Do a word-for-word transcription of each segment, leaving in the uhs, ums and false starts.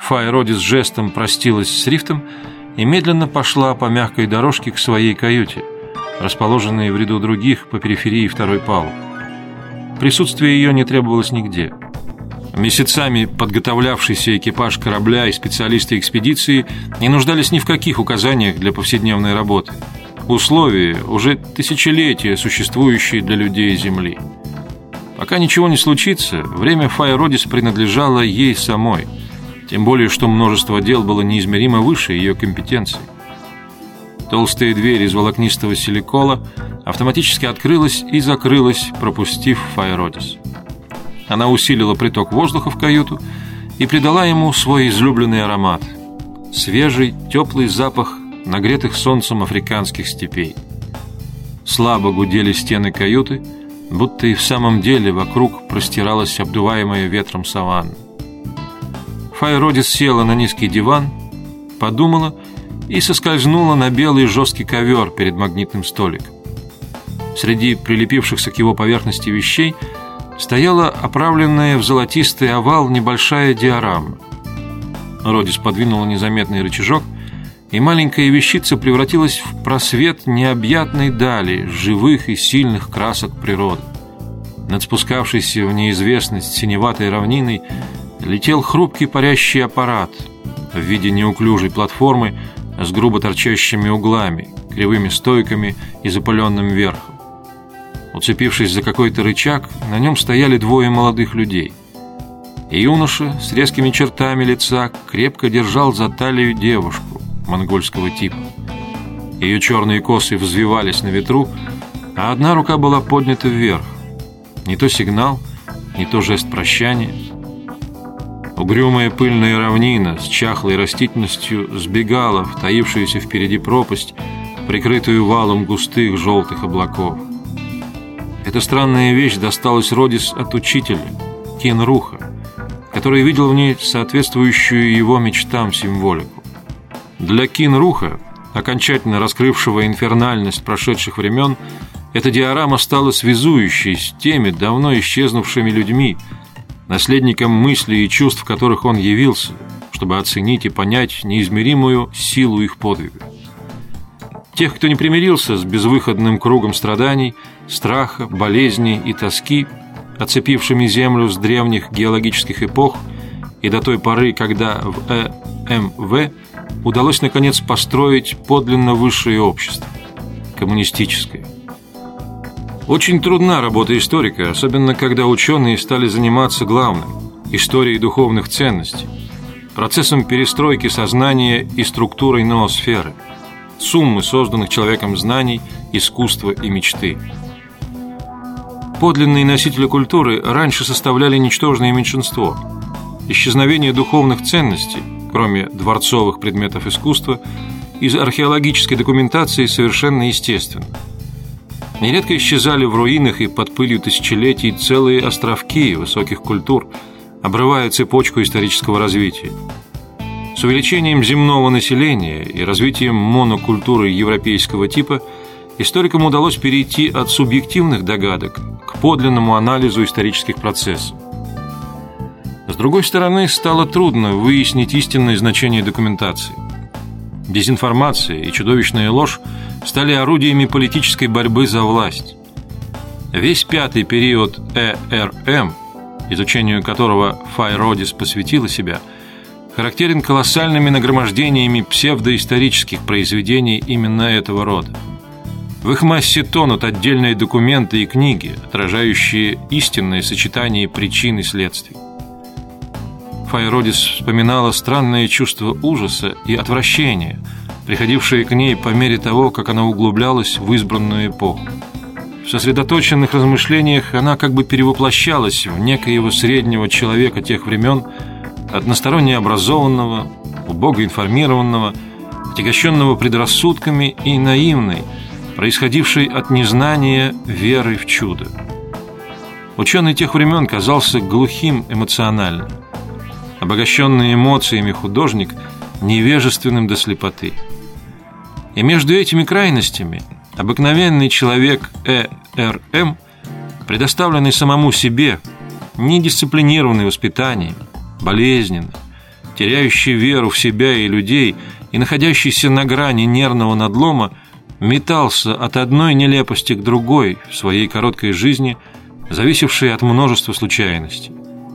Фая Родис жестом простилась с Рифтом и медленно пошла по мягкой дорожке к своей каюте, расположенной в ряду других по периферии второй палубы. Присутствие ее не требовалось нигде. Месяцами подготовлявшийся экипаж корабля и специалисты экспедиции не нуждались ни в каких указаниях для повседневной работы. Условия, уже тысячелетия существующие для людей Земли. Пока ничего не случится, время Фая Родис принадлежало ей самой, тем более, что множество дел было неизмеримо выше ее компетенции. Толстая дверь из волокнистого силикола автоматически открылась и закрылась, пропустив Фая Родис. Она усилила приток воздуха в каюту и придала ему свой излюбленный аромат – свежий, теплый запах нагретых солнцем африканских степей. Слабо гудели стены каюты, будто и в самом деле вокруг простиралась обдуваемая ветром саванна. Фая Родис села на низкий диван, подумала и соскользнула на белый жесткий ковер перед магнитным столиком. Среди прилепившихся к его поверхности вещей стояла оправленная в золотистый овал небольшая диорама. Родис подвинула незаметный рычажок, и маленькая вещица превратилась в просвет необъятной дали живых и сильных красок природы. Над спускавшейся в неизвестность синеватой равниной летел хрупкий парящий аппарат в виде неуклюжей платформы с грубо торчащими углами, кривыми стойками и запыленным верхом. Уцепившись за какой-то рычаг, на нем стояли двое молодых людей. И юноша с резкими чертами лица крепко держал за талию девушку монгольского типа. Ее черные косы взвивались на ветру, а одна рука была поднята вверх. Не то сигнал, не то жест прощания. Угрюмая пыльная равнина с чахлой растительностью сбегала в таившуюся впереди пропасть, прикрытую валом густых желтых облаков. Эта странная вещь досталась Родис от учителя, Кинруха, который видел в ней соответствующую его мечтам символику. Для Кинруха, окончательно раскрывшего инфернальность прошедших времен, эта диорама стала связующей с теми давно исчезнувшими людьми, наследником мыслей и чувств, в которых он явился, чтобы оценить и понять неизмеримую силу их подвига. Тех, кто не примирился с безвыходным кругом страданий, страха, болезней и тоски, оцепившими Землю с древних геологических эпох и до той поры, когда в Э М В удалось наконец построить подлинно высшее общество – коммунистическое. Очень трудна работа историка, особенно когда ученые стали заниматься главным – историей духовных ценностей, процессом перестройки сознания и структурой ноосферы, суммы созданных человеком знаний, искусства и мечты. Подлинные носители культуры раньше составляли ничтожное меньшинство. Исчезновение духовных ценностей, кроме дворцовых предметов искусства, из археологической документации совершенно естественно. Нередко исчезали в руинах и под пылью тысячелетий целые островки высоких культур, обрывая цепочку исторического развития. С увеличением земного населения и развитием монокультуры европейского типа историкам удалось перейти от субъективных догадок к подлинному анализу исторических процессов. С другой стороны, стало трудно выяснить истинное значение документации. Дезинформация и чудовищная ложь стали орудиями политической борьбы за власть. Весь пятый период Э Р М, изучению которого Фая Родис посвятила себя, характерен колоссальными нагромождениями псевдоисторических произведений именно этого рода. В их массе тонут отдельные документы и книги, отражающие истинное сочетание причин и следствий. Фая Родис вспоминала странное чувство ужаса и отвращения, приходившее к ней по мере того, как она углублялась в избранную эпоху. В сосредоточенных размышлениях она как бы перевоплощалась в некоего среднего человека тех времен, односторонне образованного, убого информированного, отягощенного предрассудками и наивной, происходившей от незнания веры в чудо. Ученый тех времен казался глухим эмоционально, обогащенный эмоциями художник невежественным до слепоты. И между этими крайностями обыкновенный человек Э Р М, предоставленный самому себе, недисциплинированный воспитанием, болезненный, теряющий веру в себя и людей и находящийся на грани нервного надлома, метался от одной нелепости к другой в своей короткой жизни, зависевшей от множества случайностей.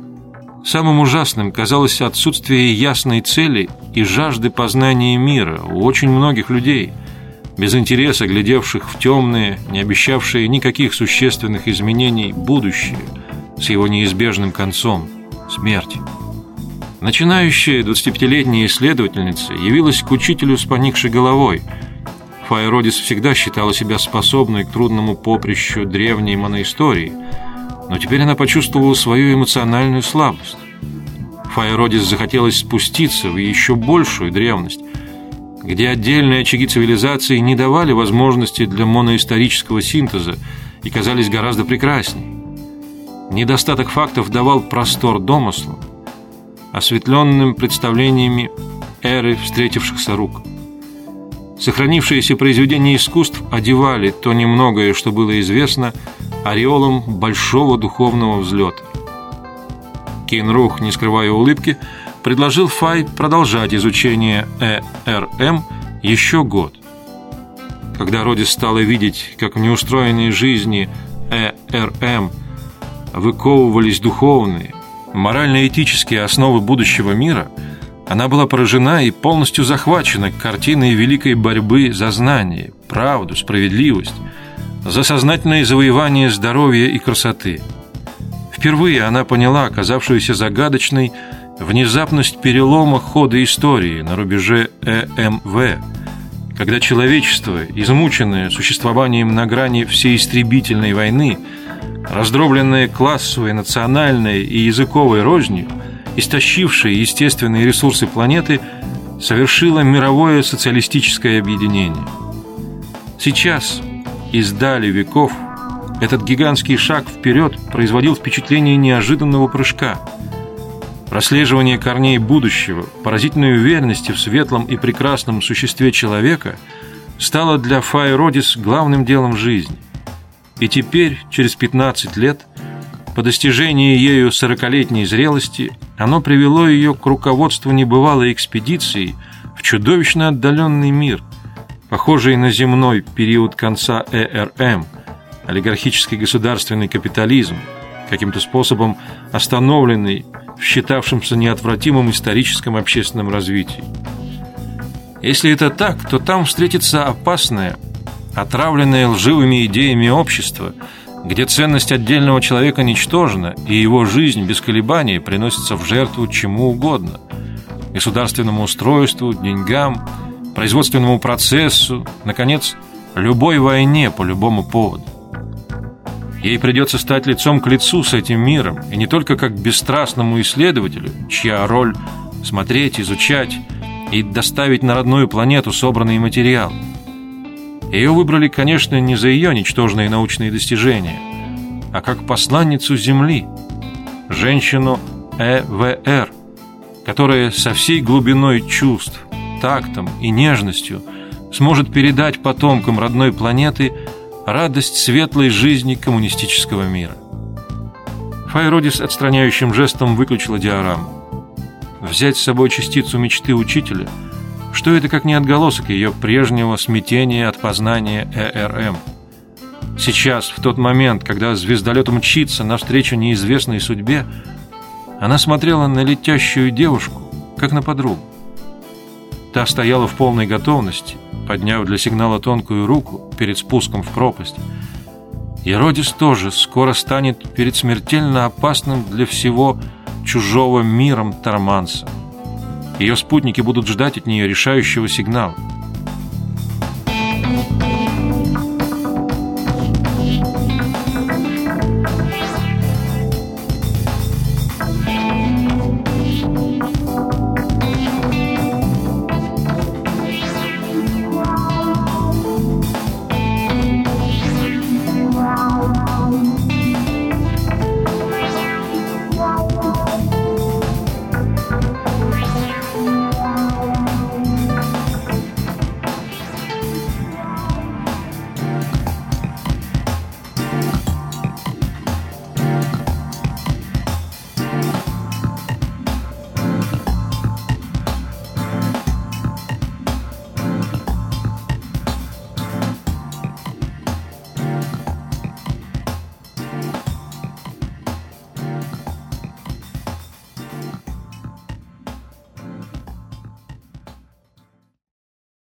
Самым ужасным казалось отсутствие ясной цели и жажды познания мира у очень многих людей, без интереса глядевших в темные, не обещавшие никаких существенных изменений будущее с его неизбежным концом – смертью. Начинающая двадцатипятилетняя исследовательница явилась к учителю с поникшей головой. Фая Родис всегда считала себя способной к трудному поприщу древней моноистории, но теперь она почувствовала свою эмоциональную слабость. Фая Родис захотелось спуститься в еще большую древность, где отдельные очаги цивилизации не давали возможности для моноисторического синтеза и казались гораздо прекрасней. Недостаток фактов давал простор домыслу, осветленным представлениями эры встретившихся рук. Сохранившиеся произведения искусств одевали то немногое, что было известно, ореолом большого духовного взлета. Кейн-Рух, не скрывая улыбки, предложил Фай продолжать изучение э эр эм еще год. Когда Родис стала видеть, как в неустроенной жизни э эр эм выковывались духовные, морально-этические основы будущего мира, она была поражена и полностью захвачена картиной великой борьбы за знание, правду, справедливость, за сознательное завоевание здоровья и красоты. Впервые она поняла оказавшуюся загадочной внезапность перелома хода истории на рубеже э эм вэ, когда человечество, измученное существованием на грани всеистребительной войны, раздробленное классовой, национальной и языковой рознью, истощившее естественные ресурсы планеты, совершило мировое социалистическое объединение. Сейчас, из дали веков, этот гигантский шаг вперед производил впечатление неожиданного прыжка. Прослеживание корней будущего, поразительной уверенности в светлом и прекрасном существе человека стало для Фаи Родис главным делом жизни. И теперь, через пятнадцать лет, по достижении ею сорокалетней зрелости, оно привело ее к руководству небывалой экспедицией в чудовищно отдаленный мир, похожий на земной период конца э эр эм, олигархический государственный капитализм, каким-то способом остановленный в считавшемся неотвратимым историческом общественном развитии. Если это так, то там встретится опасное, отравленное лживыми идеями общество, где ценность отдельного человека ничтожна, и его жизнь без колебаний приносится в жертву чему угодно – государственному устройству, деньгам, производственному процессу, наконец, любой войне по любому поводу. Ей придется стать лицом к лицу с этим миром, и не только как бесстрастному исследователю, чья роль – смотреть, изучать и доставить на родную планету собранные материалы. Ее выбрали, конечно, не за ее ничтожные научные достижения, а как посланницу Земли, женщину э вэ эр, которая со всей глубиной чувств, тактом и нежностью сможет передать потомкам родной планеты радость светлой жизни коммунистического мира. Фая Родис отстраняющим жестом выключила диораму. Взять с собой частицу мечты учителя – что это как не отголосок ее прежнего смятения от познания э эр эм. Сейчас, в тот момент, когда звездолет мчится навстречу неизвестной судьбе, она смотрела на летящую девушку, как на подругу. Та стояла в полной готовности, подняв для сигнала тонкую руку перед спуском в пропасть. И Родис тоже скоро станет перед смертельно опасным для всего чужого миром Торманса. Ее спутники будут ждать от нее решающего сигнала.